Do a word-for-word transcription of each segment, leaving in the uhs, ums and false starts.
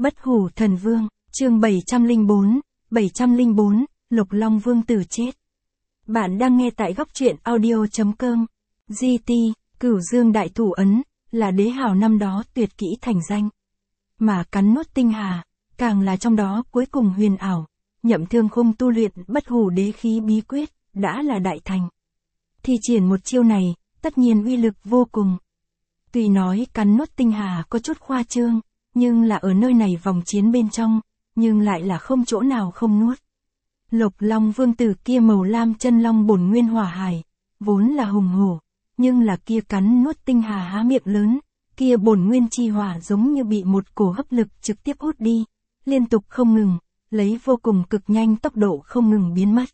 Bất hủ thần vương, chương bảy trăm lẻ bốn, bảy trăm lẻ bốn, Lục Long Vương tử chết. Bạn đang nghe tại góc truyện audio chấm com. giê tê, Cửu Dương Đại Thủ Ấn, là đế hào năm đó tuyệt kỹ thành danh. Mà cắn nuốt tinh hà, càng là trong đó cuối cùng huyền ảo. Nhậm Thương Khung tu luyện bất hủ đế khí bí quyết, đã là đại thành. Thi triển một chiêu này, tất nhiên uy lực vô cùng. Tuy nói cắn nuốt tinh hà có chút khoa trương, nhưng là ở nơi này vòng chiến bên trong, nhưng lại là không chỗ nào không nuốt. Lục Long Vương tử kia màu lam chân long bổn nguyên hỏa hải, vốn là hùng hổ, nhưng là kia cắn nuốt tinh hà há miệng lớn, kia bổn nguyên chi hỏa giống như bị một cổ hấp lực trực tiếp hút đi, liên tục không ngừng, lấy vô cùng cực nhanh tốc độ không ngừng biến mất.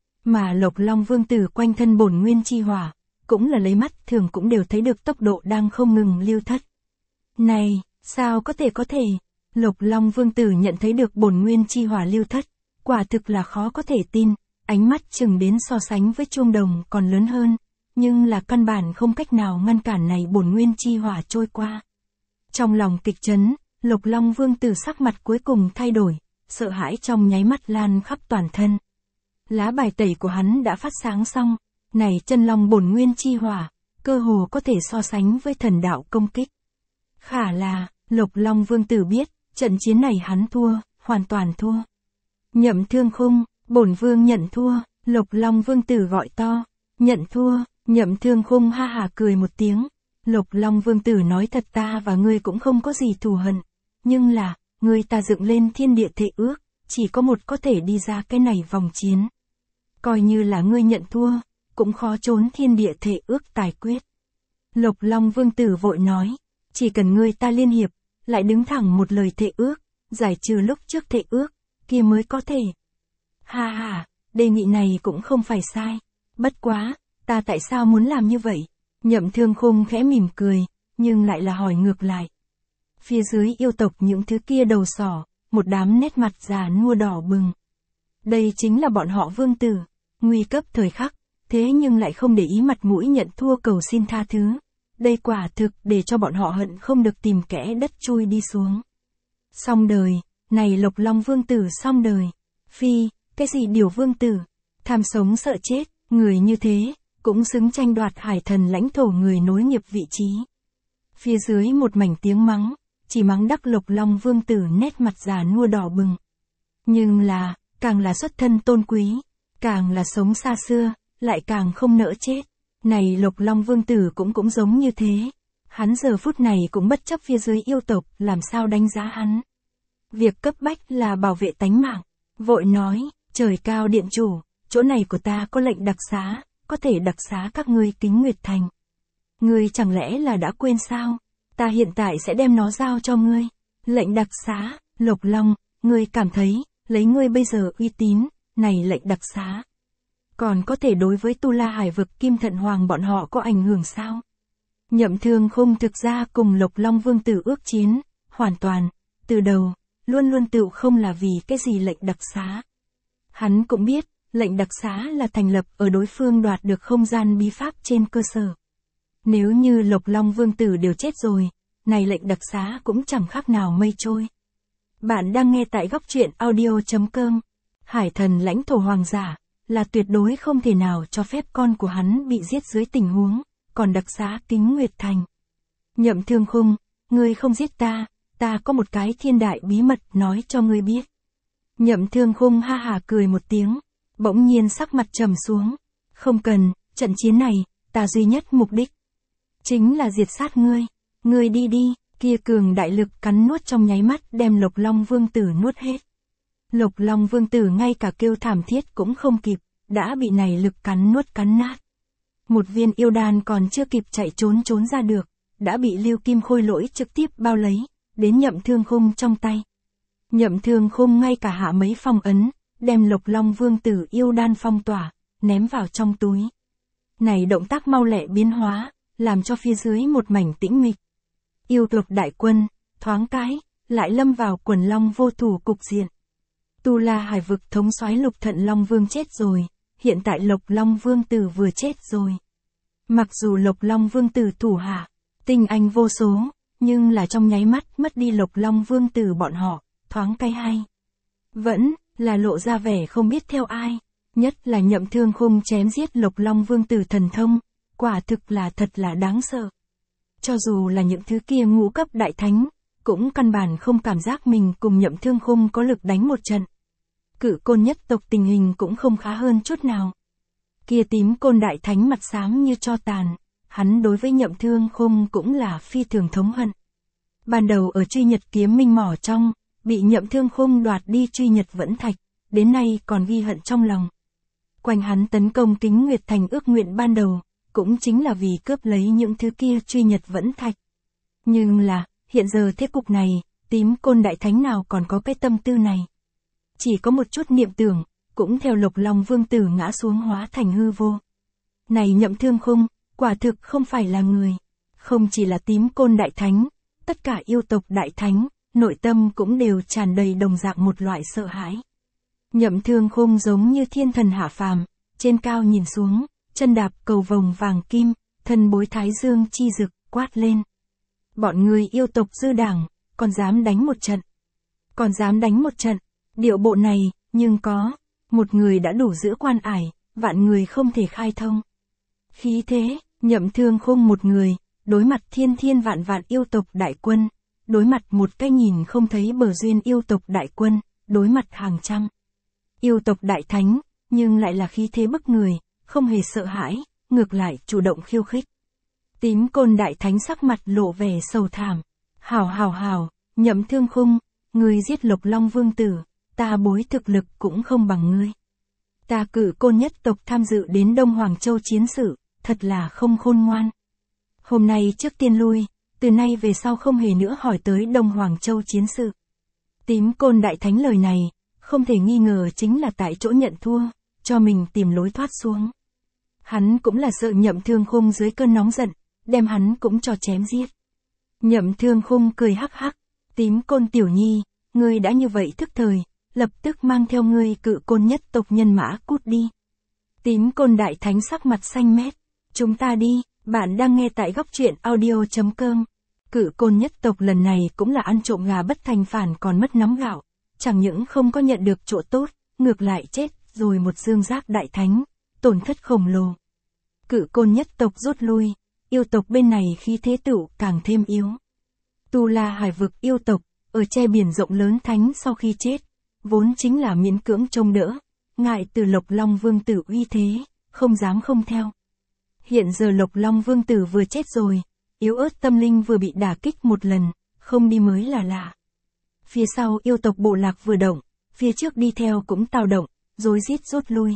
Mà Lục Long Vương tử quanh thân bổn nguyên chi hỏa, cũng là lấy mắt thường cũng đều thấy được tốc độ đang không ngừng lưu thất. Này, sao có thể có thể? Lục Long Vương tử nhận thấy được bổn nguyên chi hỏa lưu thất, quả thực là khó có thể tin, ánh mắt chừng đến so sánh với chuông đồng còn lớn hơn, nhưng là căn bản không cách nào ngăn cản này bổn nguyên chi hỏa trôi qua. Trong lòng kịch chấn, Lục Long Vương tử sắc mặt cuối cùng thay đổi, sợ hãi trong nháy mắt lan khắp toàn thân. Lá bài tẩy của hắn đã phát sáng xong, này chân long bổn nguyên chi hỏa, cơ hồ có thể so sánh với thần đạo công kích. Khả là, Lục Long Vương tử biết, trận chiến này hắn thua, hoàn toàn thua. Nhậm Thương Khung, bổn vương nhận thua, Lục Long Vương tử gọi to, nhận thua, Nhậm Thương Khung ha hà cười một tiếng. Lục Long Vương tử nói thật, ta và ngươi cũng không có gì thù hận, nhưng là, ngươi ta dựng lên thiên địa thệ ước, chỉ có một có thể đi ra cái này vòng chiến. Coi như là ngươi nhận thua, cũng khó trốn thiên địa thệ ước tài quyết. Lục Long Vương tử vội nói, chỉ cần ngươi ta liên hiệp, lại đứng thẳng một lời thệ ước, giải trừ lúc trước thệ ước, kia mới có thể. Ha ha, đề nghị này cũng không phải sai. Bất quá, ta tại sao muốn làm như vậy? Nhậm Thương Khung khẽ mỉm cười, nhưng lại là hỏi ngược lại. Phía dưới yêu tộc những thứ kia đầu sỏ, một đám nét mặt già nua đỏ bừng. Đây chính là bọn họ vương tử, nguy cấp thời khắc, thế nhưng lại không để ý mặt mũi nhận thua cầu xin tha thứ. Đây quả thực để cho bọn họ hận không được tìm kẽ đất chui đi xuống. Xong đời, này Lục Long Vương tử xong đời. Phi, cái gì điều vương tử, tham sống sợ chết, người như thế, cũng xứng tranh đoạt hải thần lãnh thổ người nối nghiệp vị trí. Phía dưới một mảnh tiếng mắng, chỉ mắng đắc Lục Long Vương tử nét mặt già nua đỏ bừng. Nhưng là, càng là xuất thân tôn quý, càng là sống xa xưa, lại càng không nỡ chết. Này Lục Long Vương tử cũng cũng giống như thế. Hắn giờ phút này cũng bất chấp phía dưới yêu tộc làm sao đánh giá hắn. Việc cấp bách là bảo vệ tánh mạng. Vội nói, trời cao điện chủ, chỗ này của ta có lệnh đặc xá, có thể đặc xá các ngươi Kính Nguyệt Thành. Ngươi chẳng lẽ là đã quên sao? Ta hiện tại sẽ đem nó giao cho ngươi. Lệnh đặc xá, Lục Long, ngươi cảm thấy, lấy ngươi bây giờ uy tín, này lệnh đặc xá. Còn có thể đối với Tu La Hải vực Kim Thận Hoàng bọn họ có ảnh hưởng sao? Nhậm Thương Khung thực ra cùng Lục Long Vương tử ước chiến, hoàn toàn, từ đầu, luôn luôn tự không là vì cái gì lệnh đặc xá. Hắn cũng biết, lệnh đặc xá là thành lập ở đối phương đoạt được không gian bí pháp trên cơ sở. Nếu như Lục Long Vương tử đều chết rồi, này lệnh đặc xá cũng chẳng khác nào mây trôi. Bạn đang nghe tại góc truyện audio chấm com. Hải thần lãnh thổ hoàng giả, là tuyệt đối không thể nào cho phép con của hắn bị giết dưới tình huống, còn đặc xá Kính Nguyệt Thành. Nhậm Thương Khung, ngươi không giết ta, ta có một cái thiên đại bí mật nói cho ngươi biết. Nhậm Thương Khung ha hà cười một tiếng, bỗng nhiên sắc mặt trầm xuống. Không cần, trận chiến này, ta duy nhất mục đích chính là diệt sát ngươi. Ngươi đi đi, kia cường đại lực cắn nuốt trong nháy mắt đem Lục Long Vương tử nuốt hết. Lục Long Vương tử ngay cả kêu thảm thiết cũng không kịp, đã bị này lực cắn nuốt cắn nát. Một viên yêu đan còn chưa kịp chạy trốn trốn ra được, đã bị Lưu Kim Khôi Lỗi trực tiếp bao lấy, đến Nhậm Thương Khung trong tay. Nhậm Thương Khung ngay cả hạ mấy phong ấn, đem Lục Long Vương tử yêu đan phong tỏa, ném vào trong túi. Này động tác mau lẹ biến hóa, làm cho phía dưới một mảnh tĩnh mịch. Yêu tộc đại quân, thoáng cái, lại lâm vào quần long vô thủ cục diện. Tu La Hải vực thống soái Lục Thận Long Vương chết rồi, hiện tại Lục Long Vương tử vừa chết rồi. Mặc dù Lục Long Vương tử thủ hạ, tinh anh vô số, nhưng là trong nháy mắt mất đi Lục Long Vương tử bọn họ, thoáng cay hay. Vẫn là lộ ra vẻ không biết theo ai, nhất là Nhậm Thương Khung chém giết Lục Long Vương tử thần thông, quả thực là thật là đáng sợ. Cho dù là những thứ kia ngũ cấp đại thánh, cũng căn bản không cảm giác mình cùng Nhậm Thương Khung có lực đánh một trận. Cự Côn nhất tộc tình hình cũng không khá hơn chút nào. Kia Tím Côn đại thánh mặt xám như tro tàn, hắn đối với Nhậm Thương Khung cũng là phi thường thống hận. Ban đầu ở Truy Nhật Kiếm Minh mỏ trong, bị Nhậm Thương Khung đoạt đi Truy Nhật Vẫn Thạch, đến nay còn ghi hận trong lòng. Quanh hắn tấn công Kính Nguyệt Thành ước nguyện ban đầu, cũng chính là vì cướp lấy những thứ kia Truy Nhật Vẫn Thạch. Nhưng là, hiện giờ thế cục này, Tím Côn đại thánh nào còn có cái tâm tư này. Chỉ có một chút niệm tưởng, cũng theo Lục Long Vương tử ngã xuống hóa thành hư vô. Này Nhậm Thương Khung, quả thực không phải là người. Không chỉ là Tím Côn đại thánh, tất cả yêu tộc đại thánh, nội tâm cũng đều tràn đầy đồng dạng một loại sợ hãi. Nhậm Thương Khung giống như thiên thần hạ phàm, trên cao nhìn xuống, chân đạp cầu vồng vàng kim, thân bối thái dương chi rực, quát lên. Bọn người yêu tộc dư đảng, còn dám đánh một trận. Còn dám đánh một trận, điệu bộ này, nhưng có, một người đã đủ giữ quan ải, vạn người không thể khai thông. Khí thế, Nhậm Thương Khung một người, đối mặt thiên thiên vạn vạn yêu tộc đại quân, đối mặt một cái nhìn không thấy bờ duyên yêu tộc đại quân, đối mặt hàng trăm. Yêu tộc đại thánh, nhưng lại là khí thế bức người, không hề sợ hãi, ngược lại chủ động khiêu khích. Tím Côn đại thánh sắc mặt lộ vẻ sầu thảm. Hảo hảo hảo, Nhậm Thương Khung, ngươi giết Lục Long Vương tử, ta bối thực lực cũng không bằng ngươi. Ta Cự Côn nhất tộc tham dự đến Đông Hoàng Châu chiến sự, thật là không khôn ngoan. Hôm nay trước tiên lui, từ nay về sau không hề nữa hỏi tới Đông Hoàng Châu chiến sự. Tím Côn đại thánh lời này, không thể nghi ngờ chính là tại chỗ nhận thua, cho mình tìm lối thoát xuống. Hắn cũng là sợ Nhậm Thương Khung dưới cơn nóng giận, đem hắn cũng cho chém giết. Nhậm Thương Khung cười hắc hắc, Tím Côn tiểu nhi, ngươi đã như vậy thức thời, lập tức mang theo ngươi Cự Côn nhất tộc nhân mã cút đi. Tím Côn đại thánh sắc mặt xanh mét, chúng ta đi, bạn đang nghe tại góc truyện audio chấm com. Cự Côn nhất tộc lần này cũng là ăn trộm gà bất thành phản còn mất nắm gạo, chẳng những không có nhận được chỗ tốt, ngược lại chết rồi một dương giác đại thánh, tổn thất khổng lồ. Cự Côn nhất tộc rút lui, yêu tộc bên này khí thế tựu càng thêm yếu. Tu La Hải vực yêu tộc, ở che biển rộng lớn thánh sau khi chết, vốn chính là miễn cưỡng trông đỡ, ngại từ Lục Long Vương tử uy thế, không dám không theo. Hiện giờ Lục Long Vương tử vừa chết rồi, yếu ớt tâm linh vừa bị đả kích một lần, không đi mới là lạ. Phía sau yêu tộc bộ lạc vừa động, phía trước đi theo cũng tào động, rối rít rút lui.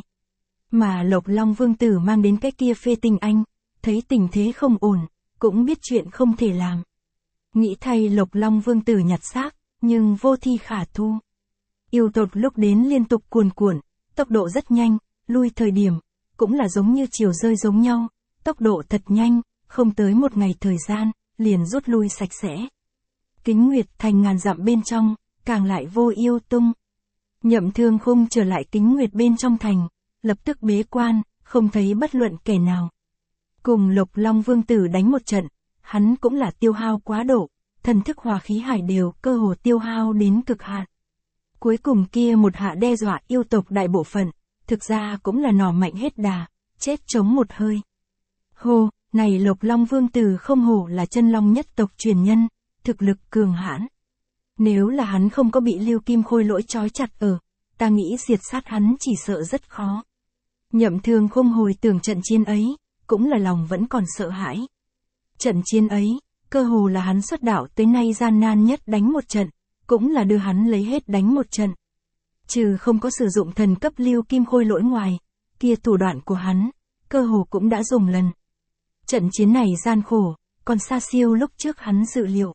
Mà Lục Long Vương tử mang đến cái kia phê tinh anh, thấy tình thế không ổn, cũng biết chuyện không thể làm. Nghĩ thay Lục Long Vương tử nhặt xác, nhưng vô thi khả thu. Yêu tộc lúc đến liên tục cuồn cuộn, tốc độ rất nhanh, lui thời điểm, cũng là giống như chiều rơi giống nhau, tốc độ thật nhanh, không tới một ngày thời gian, liền rút lui sạch sẽ. Kính Nguyệt Thành ngàn dặm bên trong, càng lại vô yêu tung. Nhậm Thương Khung trở lại Kính Nguyệt bên trong thành, lập tức bế quan, không thấy bất luận kẻ nào. Cùng Lục Long Vương tử đánh một trận, hắn cũng là tiêu hao quá độ, thần thức hòa khí hải đều cơ hồ tiêu hao đến cực hạn. Cuối cùng kia một hạ đe dọa yêu tộc đại bộ phận, thực ra cũng là nỏ mạnh hết đà, chết chống một hơi. Hô, này Lục Long Vương tử không hổ là chân long nhất tộc truyền nhân, thực lực cường hãn. Nếu là hắn không có bị Lưu Kim Khôi lỗi trói chặt ở, ta nghĩ diệt sát hắn chỉ sợ rất khó. Nhậm Thương Khung hồi tưởng trận chiến ấy, cũng là lòng vẫn còn sợ hãi. Trận chiến ấy, cơ hồ là hắn xuất đạo tới nay gian nan nhất đánh một trận, cũng là đưa hắn lấy hết đánh một trận. Trừ không có sử dụng thần cấp Lưu Kim Khôi lỗi ngoài, kia thủ đoạn của hắn, cơ hồ cũng đã dùng lần. Trận chiến này gian khổ, còn xa siêu lúc trước hắn dự liệu.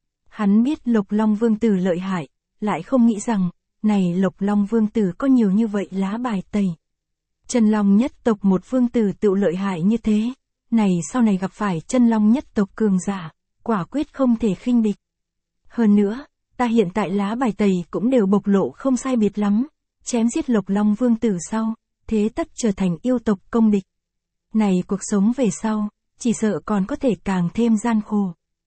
Hắn biết Lục Long Vương tử lợi hại, lại không nghĩ rằng, này Lục Long Vương tử có nhiều như vậy lá bài tẩy. Chân Long nhất tộc một vương tử tự lợi hại như thế, này sau này gặp phải chân Long nhất tộc cường giả, quả quyết không thể khinh địch. Hơn nữa, ta hiện tại lá bài tẩy cũng đều bộc lộ không sai biệt lắm, chém giết Lục Long Vương tử sau, thế tất trở thành yêu tộc công địch. Này cuộc sống về sau, chỉ sợ còn có thể càng thêm gian khổ.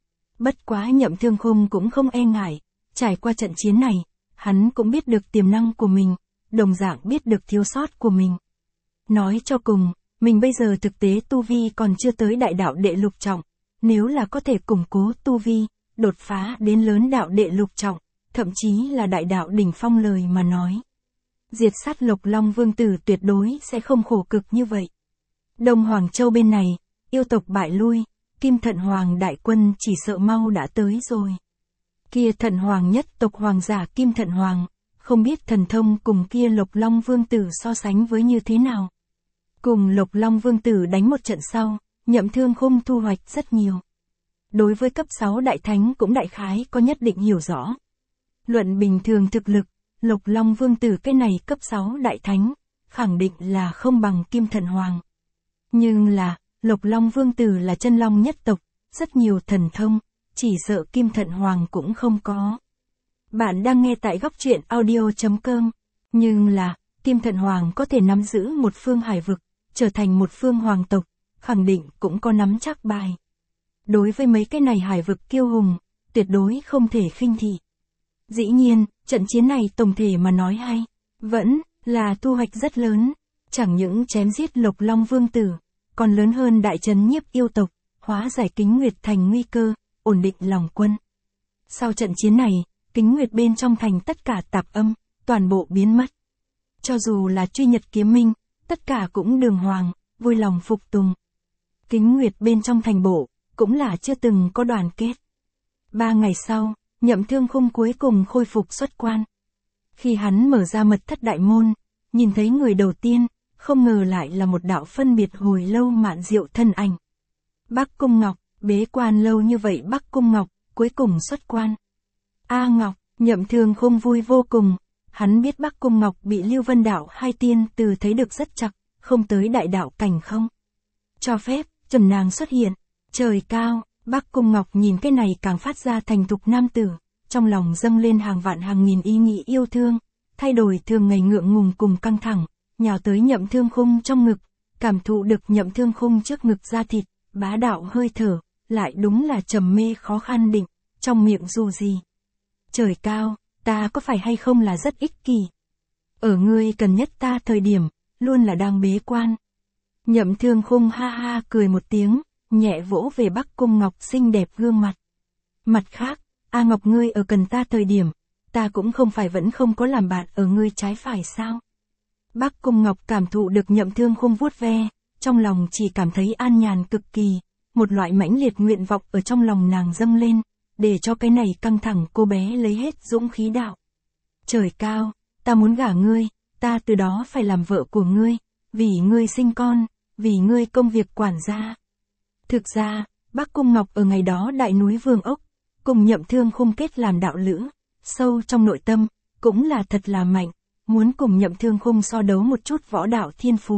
Bất quá Nhậm Thương Khung cũng không e ngại, trải qua trận chiến này, hắn cũng biết được tiềm năng của mình, đồng dạng biết được thiếu sót của mình. Nói cho cùng, mình bây giờ thực tế tu vi còn chưa tới đại đạo đệ lục trọng, nếu là có thể củng cố tu vi, đột phá đến lớn đạo đệ lục trọng, thậm chí là đại đạo đỉnh phong lời mà nói. Diệt sát Lục Long Vương Tử tuyệt đối sẽ không khổ cực như vậy. Đông Hoàng Châu bên này, yêu tộc bại lui, Kim Thận Hoàng đại quân chỉ sợ mau đã tới rồi. Kia Thận Hoàng nhất tộc hoàng giả Kim Thận Hoàng, không biết thần thông cùng kia Lục Long Vương Tử so sánh với như thế nào. Cùng Lục Long Vương Tử đánh một trận sau, Nhậm Thương Khung thu hoạch rất nhiều. Đối với cấp sáu đại thánh cũng đại khái có nhất định hiểu rõ. Luận bình thường thực lực, Lục Long Vương Tử cái này cấp sáu đại thánh, khẳng định là không bằng Kim Thận Hoàng. Nhưng là, Lục Long Vương Tử là chân long nhất tộc, rất nhiều thần thông, chỉ sợ Kim Thận Hoàng cũng không có. Bạn đang nghe tại góc truyện audio chấm com, nhưng là, Kim Thận Hoàng có thể nắm giữ một phương hải vực, trở thành một phương hoàng tộc, khẳng định cũng có nắm chắc bài. Đối với mấy cái này hải vực kiêu hùng, tuyệt đối không thể khinh thị. Dĩ nhiên, trận chiến này tổng thể mà nói hay, vẫn là thu hoạch rất lớn, chẳng những chém giết Lục Long Vương Tử, còn lớn hơn đại trấn nhiếp yêu tộc, hóa giải Kính Nguyệt thành nguy cơ, ổn định lòng quân. Sau trận chiến này, Kính Nguyệt bên trong thành tất cả tạp âm, toàn bộ biến mất. Cho dù là truy nhật kiếm minh, tất cả cũng đường hoàng, vui lòng phục tùng. Kính Nguyệt bên trong thành bộ, cũng là chưa từng có đoàn kết. Ba ngày sau, Nhậm Thương Khung cuối cùng khôi phục xuất quan. Khi hắn mở ra mật thất đại môn, nhìn thấy người đầu tiên, không ngờ lại là một đạo phân biệt hồi lâu mạn diệu thân ảnh. Bắc Cung Ngọc, bế quan lâu như vậy Bắc Cung Ngọc, cuối cùng xuất quan. A Ngọc, Nhậm Thương Khung vui vô cùng, hắn biết Bắc Cung Ngọc bị Lưu Vân Đạo hai tiên từ thấy được rất chặt, không tới đại đạo cảnh không. Cho phép, chuẩn nàng xuất hiện, trời cao, Bắc Cung Ngọc nhìn cái này càng phát ra thành thục nam tử, trong lòng dâng lên hàng vạn hàng nghìn ý nghĩ yêu thương, thay đổi thường ngày ngượng ngùng cùng căng thẳng, nhào tới Nhậm Thương Khung trong ngực, cảm thụ được Nhậm Thương Khung trước ngực da thịt, bá đạo hơi thở, lại đúng là trầm mê khó khăn định, trong miệng dù gì. Trời cao, ta có phải hay không là rất ích kỷ? Ở ngươi cần nhất ta thời điểm, luôn là đang bế quan. Nhậm Thương Khung ha ha cười một tiếng, nhẹ vỗ về Bắc Cung Ngọc xinh đẹp gương mặt. Mặt khác, A Ngọc ngươi ở cần ta thời điểm, ta cũng không phải vẫn không có làm bạn ở ngươi trái phải sao? Bắc Cung Ngọc cảm thụ được Nhậm Thương Khung vuốt ve, trong lòng chỉ cảm thấy an nhàn cực kỳ, một loại mãnh liệt nguyện vọng ở trong lòng nàng dâng lên, để cho cái này căng thẳng cô bé lấy hết dũng khí đạo. Trời cao, ta muốn gả ngươi, ta từ đó phải làm vợ của ngươi, vì ngươi sinh con, vì ngươi công việc quản gia. Thực ra, Bắc Cung Ngọc ở ngày đó đại núi Vương Ốc, cùng Nhậm Thương Khung kết làm đạo lữ, sâu trong nội tâm, cũng là thật là mạnh, muốn cùng Nhậm Thương Khung so đấu một chút võ đạo thiên phú.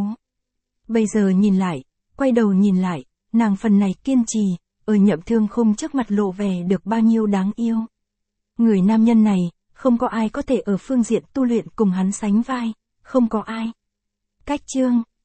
Bây giờ nhìn lại, quay đầu nhìn lại, nàng phần này kiên trì, ở Nhậm Thương Khung trước mặt lộ vẻ được bao nhiêu đáng yêu. Người nam nhân này, không có ai có thể ở phương diện tu luyện cùng hắn sánh vai, không có ai. Cách chương